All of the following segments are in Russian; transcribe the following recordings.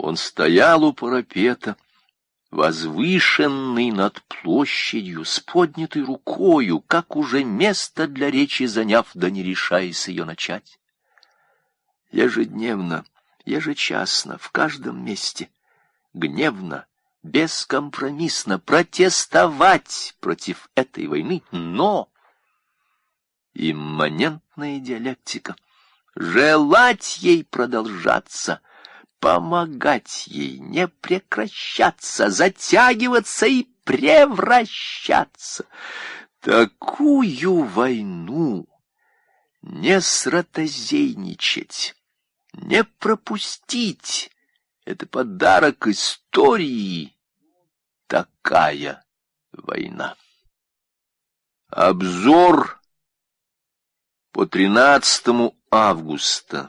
Он стоял у парапета, возвышенный над площадью, с поднятой рукою, как уже место для речи заняв, да не решаясь ее начать. Ежедневно, ежечасно, в каждом месте, гневно, бескомпромиссно протестовать против этой войны, но имманентная диалектика, желать ей продолжаться, помогать ей не прекращаться, затягиваться и превращаться. Такую войну не сротозейничать, не пропустить. Это подарок истории. Такая война. Обзор по 13 августа.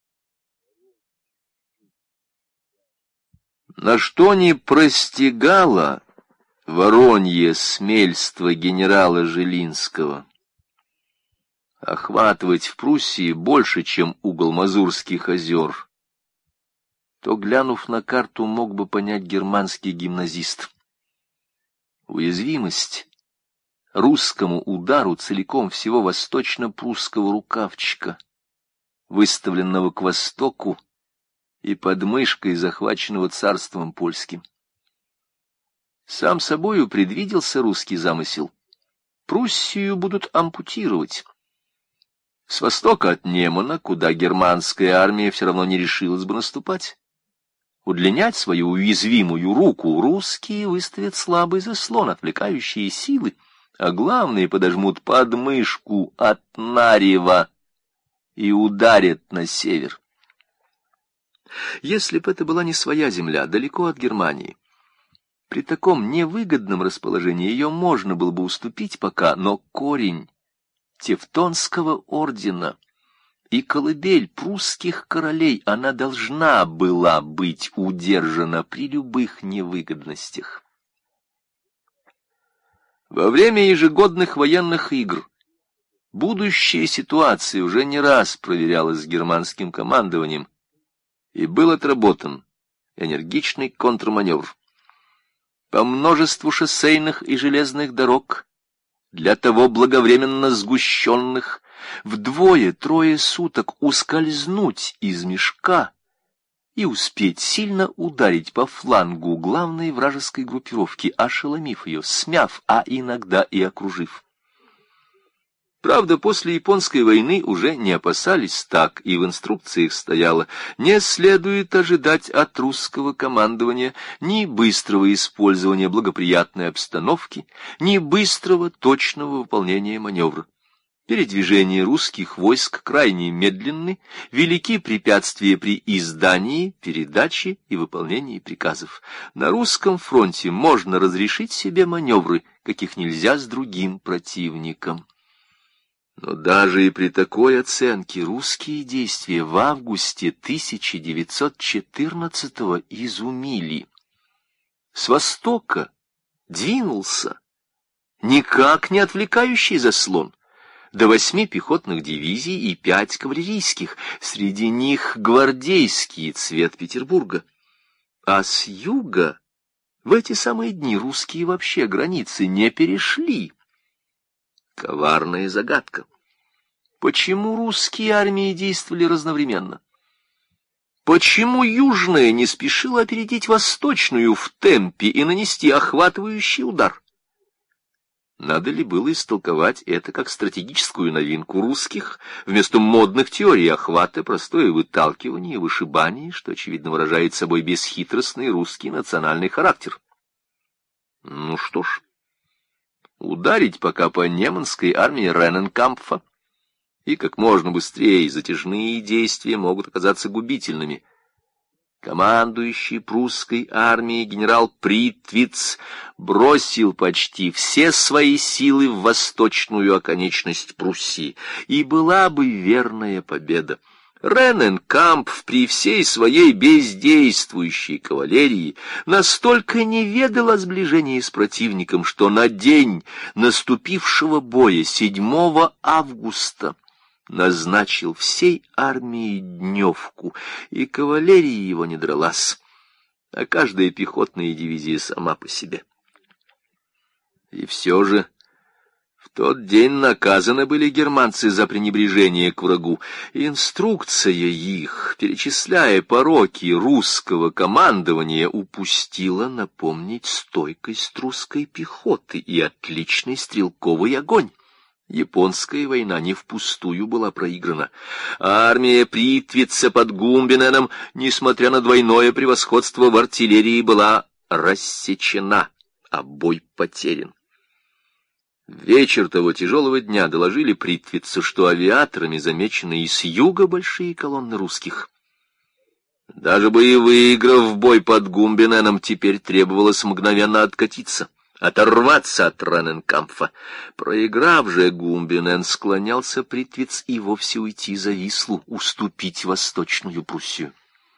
На что не простигало воронье смельство генерала Жилинского охватывать в Пруссии больше, чем угол Мазурских озер, то, глянув на карту, мог бы понять германский гимназист. Уязвимость русскому удару целиком всего восточно-прусского рукавчика, выставленного к востоку и под мышкой, захваченного царством польским. Сам собою предвиделся русский замысел. Пруссию будут ампутировать. С востока от Немана, куда германская армия все равно не решилась бы наступать, удлинять свою уязвимую руку русские выставят слабый заслон, отвлекающие силы, а главные подожмут подмышку от Нарева и ударят на север. Если бы это была не своя земля, далеко от Германии, при таком невыгодном расположении ее можно было бы уступить пока, но корень Тевтонского ордена и колыбель прусских королей, она должна была быть удержана при любых невыгодностях. Во время ежегодных военных игр будущая ситуация уже не раз проверялась с германским командованием, и был отработан энергичный контрманевр. По множеству шоссейных и железных дорог, для того благовременно сгущенных, вдвое-трое суток ускользнуть из мешка и успеть сильно ударить по флангу главной вражеской группировки, ошеломив ее, смяв, а иногда и окружив. Правда, после Японской войны уже не опасались так, и в инструкциях стояло: не следует ожидать от русского командования ни быстрого использования благоприятной обстановки, ни быстрого точного выполнения маневра. Передвижения русских войск крайне медленны, велики препятствия при издании, передаче и выполнении приказов. На русском фронте можно разрешить себе маневры, каких нельзя с другим противником. Но даже и при такой оценке русские действия в августе 1914-го изумили. С востока двинулся никак не отвлекающий заслон до 8 пехотных дивизий и 5 кавалерийских, среди них гвардейский цвет Петербурга. А с юга в эти самые дни русские вообще границы не перешли. Коварная загадка. Почему русские армии действовали разновременно? Почему южная не спешила опередить восточную в темпе и нанести охватывающий удар? Надо ли было истолковать это как стратегическую новинку русских, вместо модных теорий охвата, простое выталкивание, вышибание, что, очевидно, выражает собой бесхитростный русский национальный характер? Ну что ж, ударить пока по неманской армии Ренненкампфа, и как можно быстрее затяжные действия могут оказаться губительными. Командующий прусской армией генерал Притвиц бросил почти все свои силы в восточную оконечность Пруссии, и была бы верная победа. Ренненкампф при всей своей бездействующей кавалерии настолько не ведал о сближении с противником, что на день наступившего боя 7 августа назначил всей армии дневку, и кавалерия его не дралась. а каждая пехотная дивизия сама по себе. И все же в тот день наказаны были германцы за пренебрежение к врагу. Инструкция их, перечисляя пороки русского командования, упустила напомнить стойкость русской пехоты и отличный стрелковый огонь. Японская война не впустую была проиграна. Армия Притвица под Гумбиненом, несмотря на двойное превосходство в артиллерии, была рассечена, а бой потерян. В вечер того тяжелого дня доложили Притвицу, что авиаторами замечены и с юга большие колонны русских. Даже бы и выиграв бой под Гумбиненом, теперь требовалось мгновенно откатиться, оторваться от Рененкампфа. Проиграв же Гумбинен, склонялся Притвиц и вовсе уйти за Вислу, уступить Восточную Пруссию.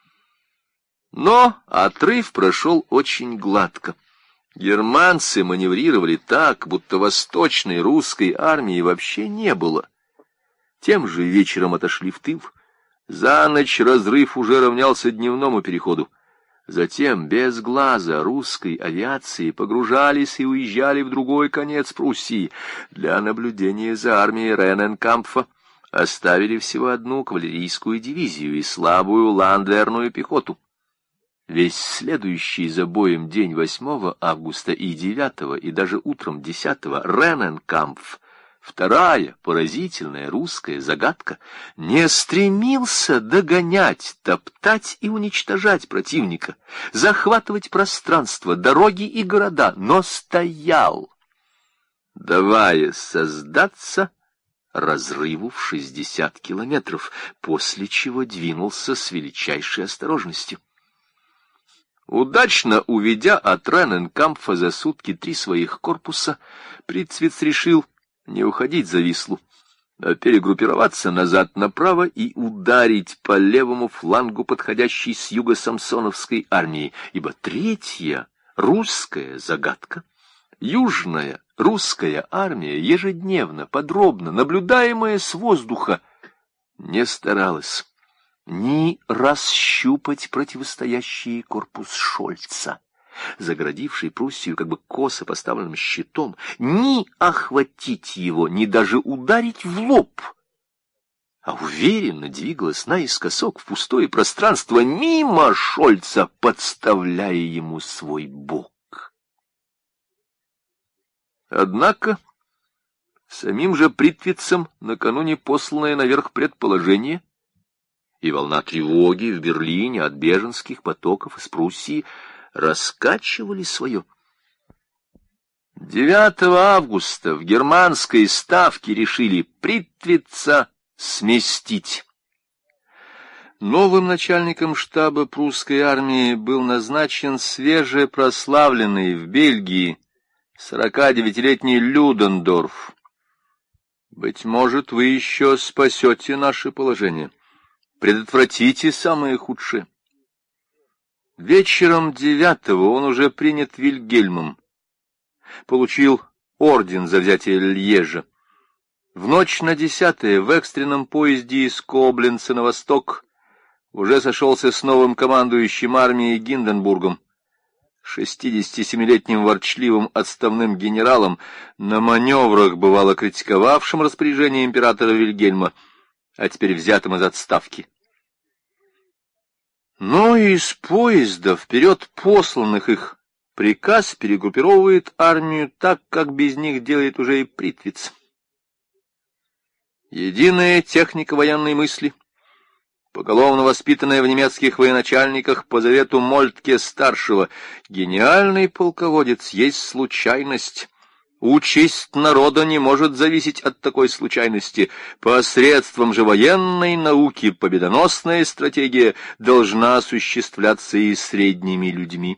Но отрыв прошел очень гладко. Германцы маневрировали так, будто восточной русской армии вообще не было. Тем же вечером отошли в тыл. За ночь разрыв уже равнялся дневному переходу. Затем без глаза русской авиации погружались и уезжали в другой конец Пруссии. Для наблюдения за армией Рененкампфа оставили всего одну кавалерийскую дивизию и слабую ландверную пехоту. Весь следующий за боем день 8 августа и 9, и даже утром 10 Рененкампф, вторая поразительная русская загадка, не стремился догонять, топтать и уничтожать противника, захватывать пространство, дороги и города, но стоял, давая создаться разрыву в 60 километров, после чего двинулся с величайшей осторожностью. Удачно уведя от Рененкампфа за сутки 3 своих корпуса, Притвиц решил не уходить за Вислу, а перегруппироваться назад направо и ударить по левому флангу подходящей с юга Самсоновской армии, ибо третья русская загадка, южная русская армия, ежедневно, подробно, наблюдаемая с воздуха, не старалась ни расщупать противостоящий корпус Шольца, заградивший Пруссию как бы косо поставленным щитом, ни охватить его, ни даже ударить в лоб, а уверенно двигалась наискосок в пустое пространство мимо Шольца, подставляя ему свой бок. Однако самим же Притвицем накануне посланное наверх предположение и волна тревоги в Берлине от беженских потоков из Пруссии раскачивали свое. 9 августа в германской ставке решили Притвица сместить. Новым начальником штаба прусской армии был назначен свежепрославленный в Бельгии 49-летний Людендорф. «Быть может, вы еще спасете наше положение. Предотвратите самое худшее». Вечером 9-го он уже принят Вильгельмом, получил орден за взятие Льежа. В ночь на 10-е в экстренном поезде из Кобленца на восток уже сошелся с новым командующим армией Гинденбургом, 67-летним ворчливым отставным генералом, на маневрах бывало критиковавшим распоряжение императора Вильгельма, а теперь взятым из отставки. Но из поезда вперед посланных их приказ перегруппировывает армию так, как без них делает уже и Притвиц. Единая техника военной мысли, поголовно воспитанная в немецких военачальниках по завету Мольтке-старшего, гениальный полководец есть случайность. Участь народа не может зависеть от такой случайности. Посредством же военной науки победоносная стратегия должна осуществляться и средними людьми.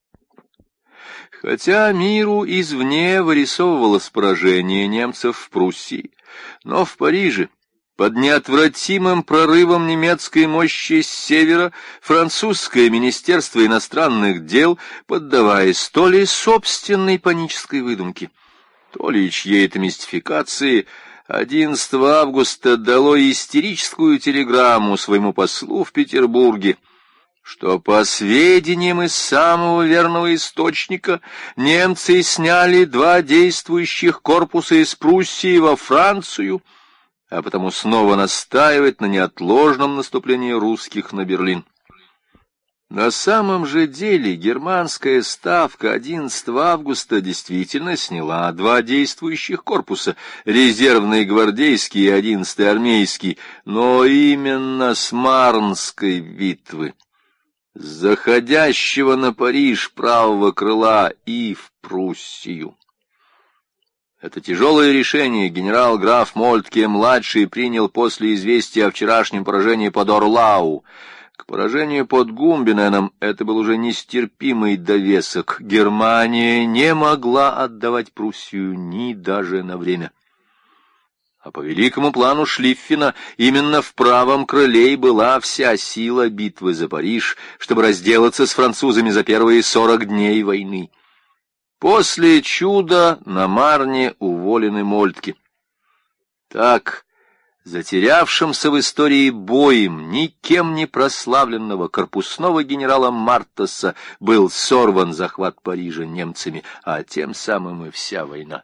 Хотя миру извне вырисовывалось поражение немцев в Пруссии, но в Париже, под неотвратимым прорывом немецкой мощи с севера, французское министерство иностранных дел, поддаваясь то ли собственной панической выдумке, то ли чьей-то мистификации, 11 августа дало истерическую телеграмму своему послу в Петербурге, что, по сведениям из самого верного источника, немцы сняли 2 действующих корпуса из Пруссии во Францию, а потому снова настаивать на неотложном наступлении русских на Берлин. На самом же деле германская ставка 11 августа действительно сняла 2 действующих корпуса, резервный гвардейский и 11-й армейский, но именно с Марнской битвы, с заходящего на Париж правого крыла и в Пруссию. Это тяжелое решение генерал-граф Мольтке-младший принял после известия о вчерашнем поражении под Орлау. К поражению под Гумбиненом это был уже нестерпимый довесок. Германия не могла отдавать Пруссию ни даже на время. А по великому плану Шлиффена именно в правом крыле и была вся сила битвы за Париж, чтобы разделаться с французами за первые 40 дней войны. После чуда на Марне уволены Мольтке. Так, затерявшимся в истории боем никем не прославленного корпусного генерала Мартаса был сорван захват Парижа немцами, а тем самым и вся война.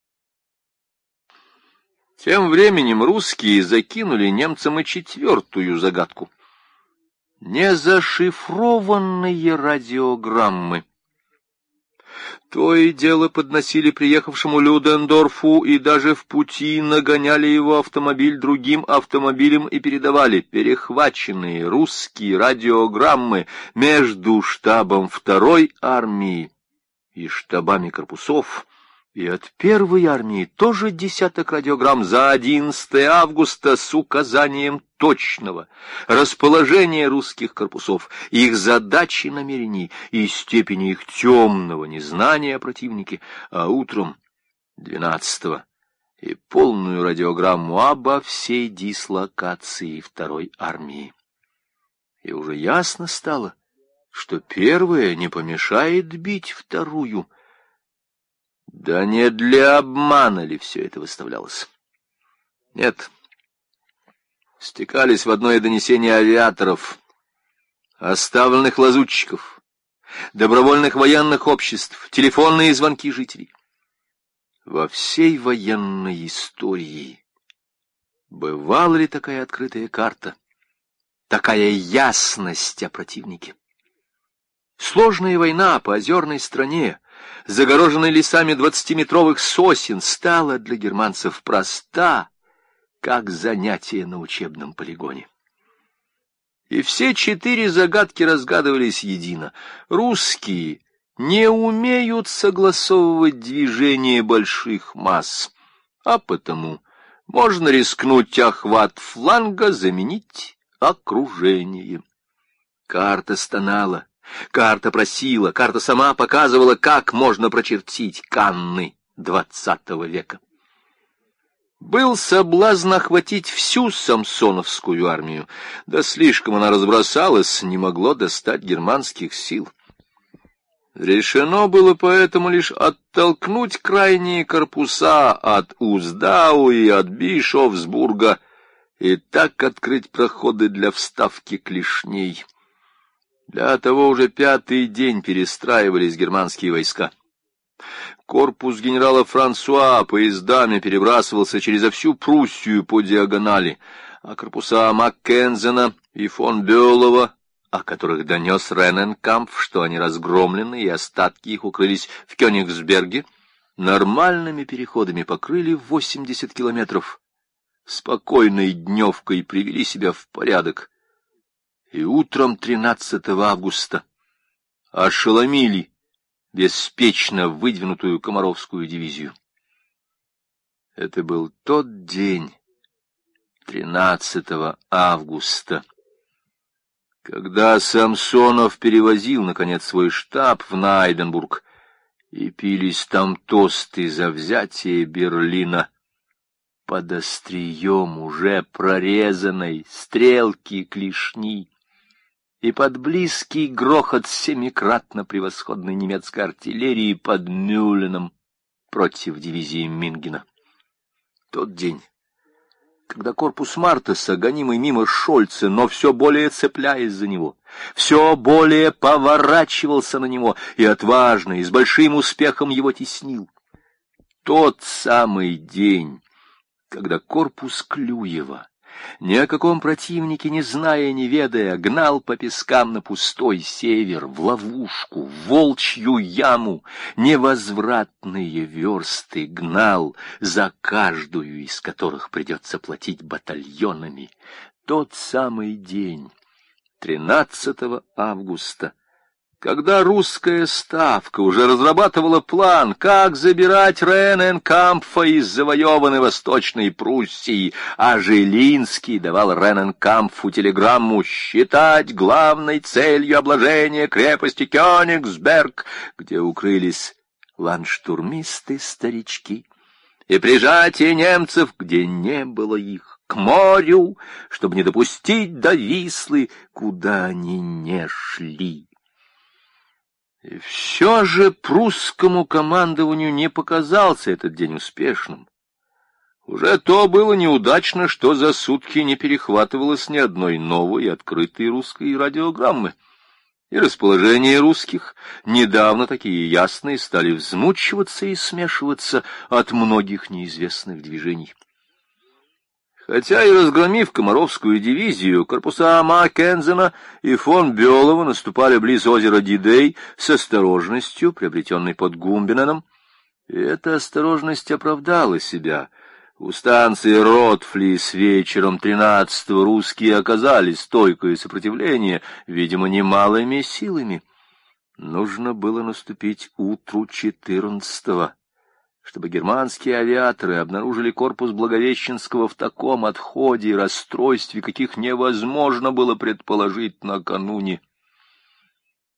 Тем временем русские закинули немцам и 4-ю загадку. Незашифрованные радиограммы. То и дело подносили приехавшему Людендорфу и даже в пути нагоняли его автомобиль другим автомобилем и передавали перехваченные русские радиограммы между штабом 2-й армии и штабами корпусов. И от 1-й армии тоже 10 радиограмм за 11 августа с указанием точного расположения русских корпусов, их задач и намерений и степени их темного незнания о противнике, а утром 12-го и полную радиограмму обо всей дислокации 2-й армии. И уже ясно стало, что 1-я не помешает бить 2-ю. Да не для обмана ли все это выставлялось? Нет. Стекались в одно донесение авиаторов, оставленных лазутчиков, добровольных военных обществ, телефонные звонки жителей. Во всей военной истории бывала ли такая открытая карта, такая ясность о противнике? Сложная война по озерной стране, загороженной лесами 20-метровых сосен, стала для германцев проста, как занятие на учебном полигоне. И все 4 загадки разгадывались едино. Русские не умеют согласовывать движение больших масс, а потому можно рискнуть охват фланга заменить окружением. Карта стонала. Карта просила, карта сама показывала, как можно прочертить Канны XX века. Был соблазн охватить всю самсоновскую армию, да слишком она разбросалась, не могло достать германских сил. Решено было поэтому лишь оттолкнуть крайние корпуса от Уздау и от Бишофсбурга и так открыть проходы для вставки клешней. Для того уже 5-й день перестраивались германские войска. Корпус генерала Франсуа поездами перебрасывался через всю Пруссию по диагонали, а корпуса Маккензена и фон Бюлова, о которых донес Рененкампф, что они разгромлены и остатки их укрылись в Кёнигсберге, нормальными переходами покрыли 80 километров, спокойной дневкой привели себя в порядок, и утром 13 августа ошеломили беспечно выдвинутую Комаровскую дивизию. Это был тот день, 13 августа, когда Самсонов перевозил, наконец, свой штаб в Найденбург, и пились там тосты за взятие Берлина под острием уже прорезанной стрелки клешни и под близкий грохот семикратно превосходной немецкой артиллерии под Мюлленом против дивизии Мингена. Тот день, когда корпус Мартеса, гонимый мимо Шольца, но все более цепляясь за него, все более поворачивался на него и отважно, и с большим успехом его теснил. Тот самый день, когда корпус Клюева, ни о каком противнике не зная и не ведая, гнал по пескам на пустой север, в ловушку, в волчью яму, невозвратные версты гнал, за каждую из которых придется платить батальонами. Тот самый день, 13 августа, когда русская ставка уже разрабатывала план, как забирать Рененкампфа из завоеванной Восточной Пруссии, а Жилинский давал Рененкампфу телеграмму считать главной целью обложения крепости Кёнигсберг, где укрылись ландштурмисты-старички, и прижатие немцев, где не было их, к морю, чтобы не допустить до Вислы, куда они не шли. И все же прусскому командованию не показался этот день успешным. Уже то было неудачно, что за сутки не перехватывалось ни одной новой открытой русской радиограммы. И расположение русских, недавно такие ясные, стали взмучиваться и смешиваться от многих неизвестных движений. Хотя и разгромив Комаровскую дивизию, корпуса Маккензена и фон Бёлова наступали близ озера Дидей с осторожностью, приобретенной под Гумбиненом, и эта осторожность оправдала себя. У станции Ротфлис вечером 13-го русские оказали стойкое сопротивление, видимо, немалыми силами. Нужно было наступить утру 14-го. Чтобы германские авиаторы обнаружили корпус Благовещенского в таком отходе и расстройстве, каких невозможно было предположить накануне.